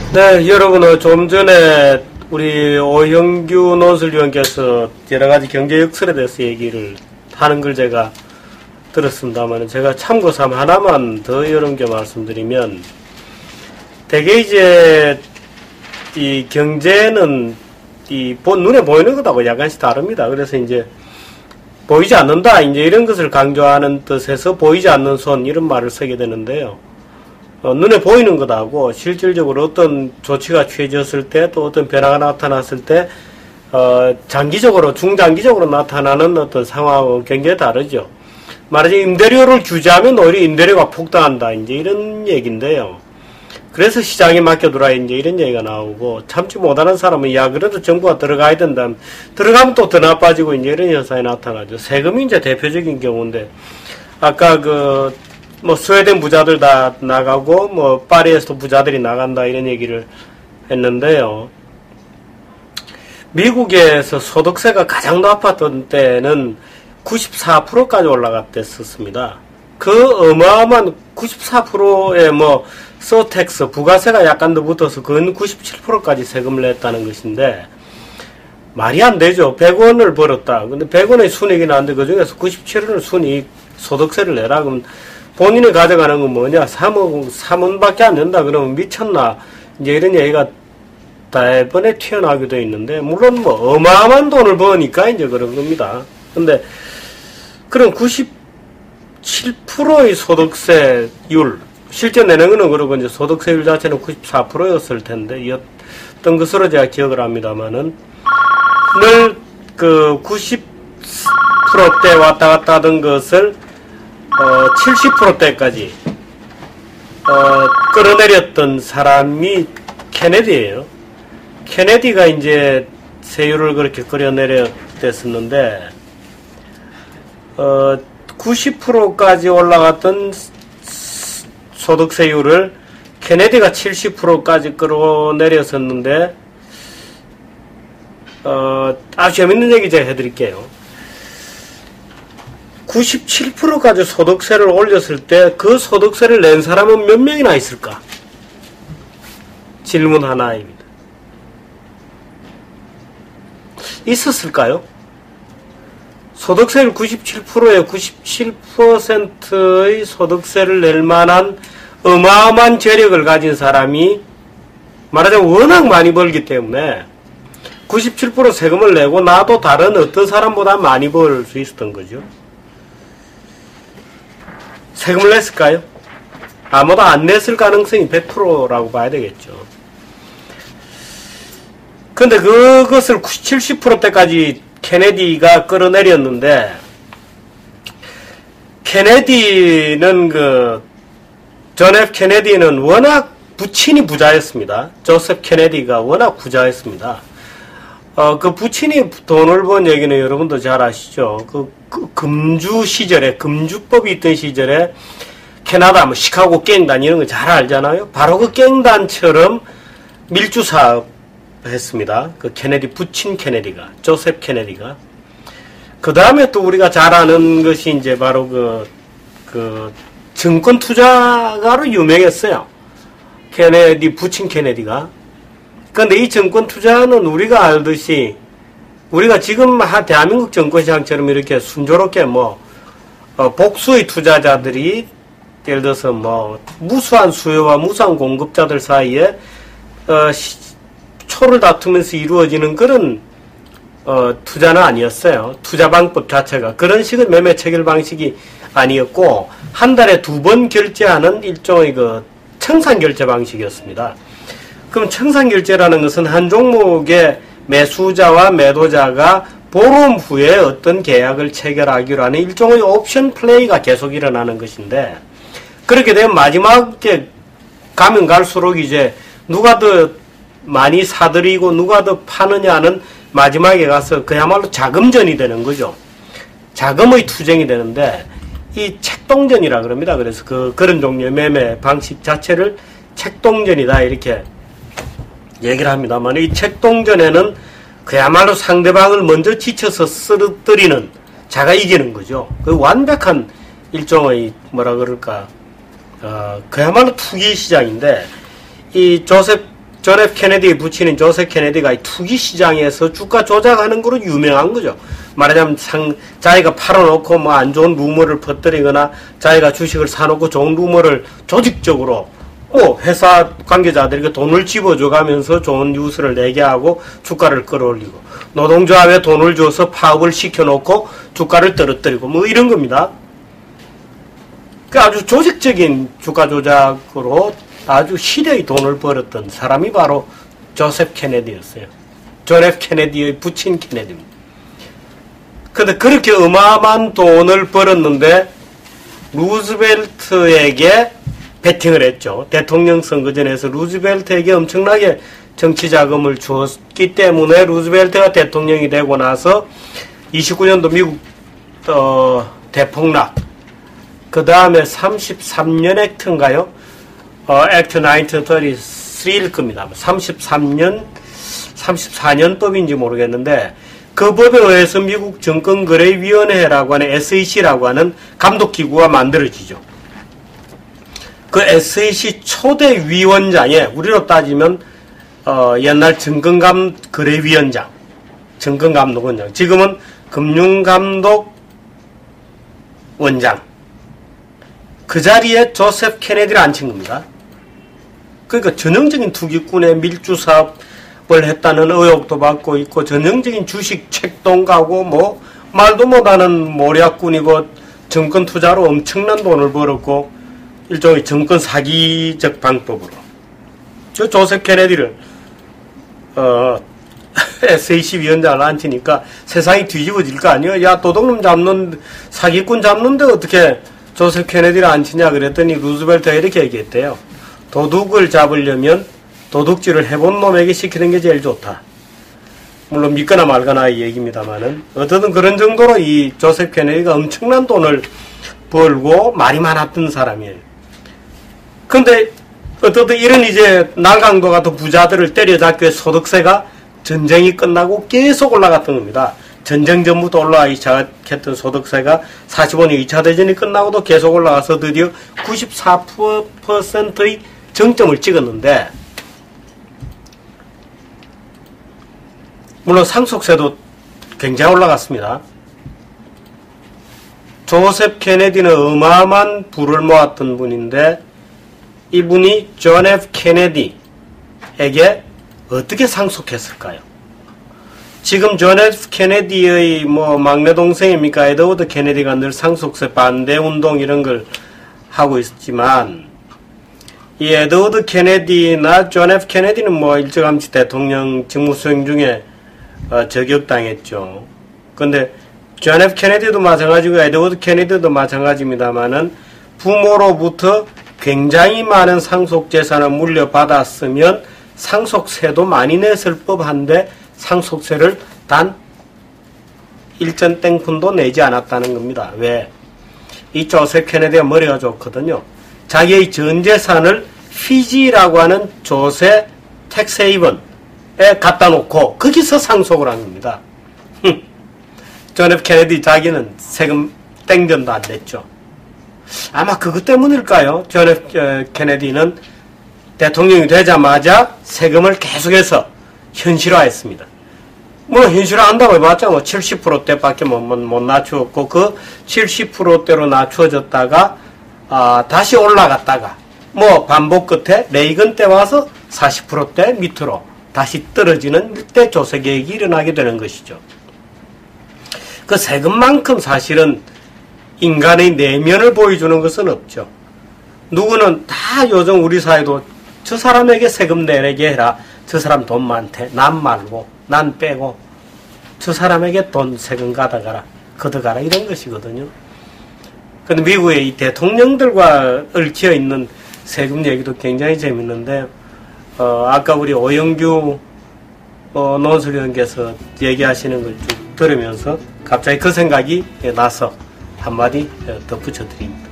네, 여러분, 좀 전에 우리 오형규 논술위원께서 여러 가지 경제 역설에 대해서 얘기를 하는 걸 제가 들었습니다만, 제가 참고삼 하나만 더 여러분께 말씀드리면, 대개 이제 이 경제는 눈에 보이는 것하고 약간씩 다릅니다. 그래서 이제 보이지 않는다, 이제 이런 것을 강조하는 뜻에서 보이지 않는 손, 이런 말을 쓰게 되는데요. 눈에 보이는 것하고 실질적으로 어떤 조치가 취해졌을 때, 또 어떤 변화가 나타났을 때, 장기적으로, 중장기적으로 나타나는 어떤 상황은 굉장히 다르죠. 말하자면 임대료를 규제하면 오히려 임대료가 폭등한다, 이제 이런 얘기인데요. 그래서 시장에 맡겨두라, 이제 이런 얘기가 나오고, 참지 못하는 사람은, 야, 그래도 정부가 들어가야 된다. 들어가면 또 더 나빠지고, 이제 이런 현상이 나타나죠. 세금이 이제 대표적인 경우인데, 아까 스웨덴 부자들 다 나가고, 파리에서도 부자들이 나간다, 이런 얘기를 했는데요. 미국에서 소득세가 가장 높았던 때는 94%까지 올라갔댔었습니다. 그 어마어마한 94%의 서택스, 부가세가 약간 더 붙어서 근 97%까지 세금을 냈다는 것인데, 말이 안 되죠. 100원을 벌었다. 근데 100원의 순이익이 나는데 그 중에서 97원을 순이익, 소득세를 내라. 그럼 본인이 가져가는 건 뭐냐? 3원밖에 안 된다. 그러면 미쳤나? 이제 이런 얘기가 대번에 튀어나오기도 있는데, 물론 어마어마한 돈을 버니까 이제 그런 겁니다. 근데 그런 97%의 소득세율, 실제 내는 거는 그러고 이제 소득세율 자체는 94%였을 텐데, 였던 것으로 제가 기억을 합니다만은, 늘 90%대 왔다 갔다 하던 것을 70%대까지 끌어내렸던 사람이 케네디예요. 케네디가 이제 세율을 그렇게 끌어내렸댔었는데, 90%까지 올라갔던 소득세율을 케네디가 70%까지 끌어내렸었는데, 아주 재밌는 얘기 제가 해드릴게요. 97%까지 소득세를 올렸을 때 그 소득세를 낸 사람은 몇 명이나 있을까? 질문 하나입니다. 있었을까요? 소득세율 97%에 97%의 소득세를 낼 만한 어마어마한 재력을 가진 사람이 말하자면 워낙 많이 벌기 때문에 97% 세금을 내고 나도 다른 어떤 사람보다 많이 벌 수 있었던 거죠. 세금을 냈을까요? 아무도 안 냈을 가능성이 100%라고 봐야 되겠죠. 근데 그것을 70%대까지 케네디가 끌어내렸는데, 케네디는 존 F 케네디는 워낙 부친이 부자였습니다. 조셉 케네디가 워낙 부자였습니다. 그 부친이 돈을 번 얘기는 여러분도 잘 아시죠. 금주 시절에, 금주법이 있던 시절에 캐나다, 시카고 갱단 이런 거 잘 알잖아요. 바로 그 갱단처럼 밀주 사업 했습니다. 그 케네디, 부친 케네디가, 조셉 케네디가. 그 다음에 또 우리가 잘 아는 것이 이제 바로 증권 투자가로 유명했어요. 케네디, 부친 케네디가. 근데 이 증권 투자는 우리가 알듯이, 우리가 지금 대한민국 증권시장처럼 이렇게 순조롭게 복수의 투자자들이 예를 들어서 무수한 수요와 무수한 공급자들 사이에 초를 다투면서 이루어지는 그런 투자는 아니었어요. 투자 방법 자체가 그런 식의 매매 체결 방식이 아니었고, 한 달에 2번 결제하는 일종의 청산 결제 방식이었습니다. 그럼 청산 결제라는 것은 한 종목의 매수자와 매도자가 보름 후에 어떤 계약을 체결하기로 하는 일종의 옵션 플레이가 계속 일어나는 것인데, 그렇게 되면 마지막에 가면 갈수록 이제 누가 더 많이 사들이고 누가 더 파느냐는 마지막에 가서 그야말로 자금전이 되는 거죠. 자금의 투쟁이 되는데, 이 책동전이라 그럽니다. 그래서 그런 종류의 매매 방식 자체를 책동전이다 이렇게 얘기를 합니다만, 이 책동전에는 그야말로 상대방을 먼저 지쳐서 쓰러뜨리는, 자가 이기는 거죠. 그 완벽한 일종의 그야말로 투기 시장인데, 이 조셉 존 F 케네디의 부친인 조셉 케네디가 투기 시장에서 주가 조작하는 거로 유명한 거죠. 말하자면 자기가 팔아놓고 뭐 안 좋은 루머를 퍼뜨리거나 자기가 주식을 사놓고 좋은 루머를 조직적으로 회사 관계자들에게 돈을 집어줘가면서 좋은 뉴스를 내게 하고 주가를 끌어올리고, 노동조합에 돈을 줘서 파업을 시켜놓고 주가를 떨어뜨리고 뭐 이런 겁니다. 아주 조직적인 주가 조작으로 아주 실의 돈을 벌었던 사람이 바로 조셉 케네디였어요. 존 F 케네디의 부친 케네디입니다. 근데 그렇게 어마어마한 돈을 벌었는데 루즈벨트에게 베팅을 했죠. 대통령 선거전에서 루즈벨트에게 엄청나게 정치 자금을 주었기 때문에 루즈벨트가 대통령이 되고 나서 29년도 미국 대폭락, 그 다음에 33년 액트인가요? 액트 1933일 겁니다. 34년법인지 모르겠는데, 그 법에 의해서 미국 증권거래위원회라고 하는 SEC라고 하는 감독기구가 만들어지죠. 그 SEC 초대 위원장에, 우리로 따지면 옛날 증권거래위원장, 증권감독원장, 지금은 금융감독원장, 그 자리에 조셉 케네디를 앉힌 겁니다. 그러니까 전형적인 투기꾼의 밀주사업을 했다는 의혹도 받고 있고, 전형적인 주식 책동가고, 뭐 말도 못하는 모략꾼이고, 정권 투자로 엄청난 돈을 벌었고, 일종의 정권 사기적 방법으로 저 조셉 케네디를 SAC 위원장을 앉히니까 세상이 뒤집어질 거 아니에요. 야, 도둑놈 잡는, 사기꾼 잡는데 어떻게 조셉 케네디를 앉히냐 그랬더니 루즈벨트가 이렇게 얘기했대요. 도둑을 잡으려면 도둑질을 해본 놈에게 시키는 게 제일 좋다. 물론 믿거나 말거나의 얘기입니다만은, 어쨌든 그런 정도로 이 조셉 케네디가 엄청난 돈을 벌고 말이 많았던 사람이에요. 근데 어쨌든 이런 이제 날강도 같은 부자들을 때려잡기 위해 소득세가 전쟁이 끝나고 계속 올라갔던 겁니다. 전쟁 전부터 올라가기 시작했던 소득세가 45년 2차 대전이 끝나고도 계속 올라가서 드디어 94%의 정점을 찍었는데, 물론 상속세도 굉장히 올라갔습니다. 조셉 케네디는 어마어마한 부를 모았던 분인데, 이분이 존 F 케네디에게 어떻게 상속했을까요? 지금 존 F 케네디의 막내 동생입니까? 에드워드 케네디가 늘 상속세 반대 운동 이런 걸 하고 있지만, 이 에드워드 케네디나 존 F 케네디는 일찌감치 대통령 직무 수행 중에 저격당했죠. 근데 존 F 케네디도 마찬가지고 에드워드 케네디도 마찬가지입니다만은, 부모로부터 굉장히 많은 상속재산을 물려받았으면 상속세도 많이 냈을 법한데 상속세를 단 1전 땡푼도 내지 않았다는 겁니다. 왜? 이 조셉 케네디가 머리가 좋거든요. 자기의 전 재산을 피지라고 하는 조세 텍스헤이븐에 갖다 놓고 거기서 상속을 한 겁니다. 존 F 케네디 자기는 세금 땡전도 안 냈죠. 아마 그것 때문일까요? 존 F 케네디는 대통령이 되자마자 세금을 계속해서 현실화했습니다. 현실화한다고 해봤자 70%대밖에 못 낮추었고, 그 70%대로 낮추어졌다가 다시 올라갔다가 반복 끝에 레이건 때 와서 40%대 밑으로 다시 떨어지는 때 조세개혁이 일어나게 되는 것이죠. 그 세금만큼 사실은 인간의 내면을 보여주는 것은 없죠. 누구는 다 요즘 우리 사회도 저 사람에게 세금 내게 해라. 저 사람 돈 많대. 난 말고, 난 빼고, 저 사람에게 돈 세금 걷어가라. 이런 것이거든요. 근데 미국의 이 대통령들과 얽혀 있는 세금 얘기도 굉장히 재밌는데, 아까 우리 오영규 논술위원께서 얘기하시는 걸 쭉 들으면서 갑자기 그 생각이 나서 한마디 덧붙여 드립니다.